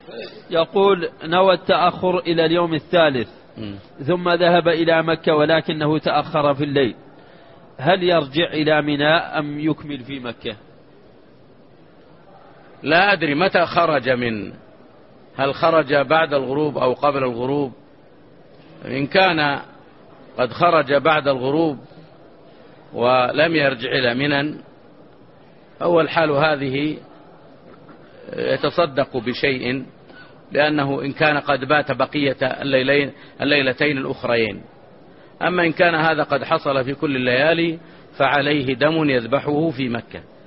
يقول: نوى التأخر إلى اليوم الثالث ثم ذهب إلى مكة ولكنه تأخر في الليل، هل يرجع إلى منى أم يكمل في مكة؟ لا أدري متى خرج هل خرج بعد الغروب أو قبل الغروب؟ إن كان قد خرج بعد الغروب ولم يرجع إلى منى، أول حال هذه يتصدق بشيء، لأنه إن كان قد بات بقية الليلتين الأخرين. أما إن كان هذا قد حصل في كل الليالي فعليه دم يذبحه في مكة.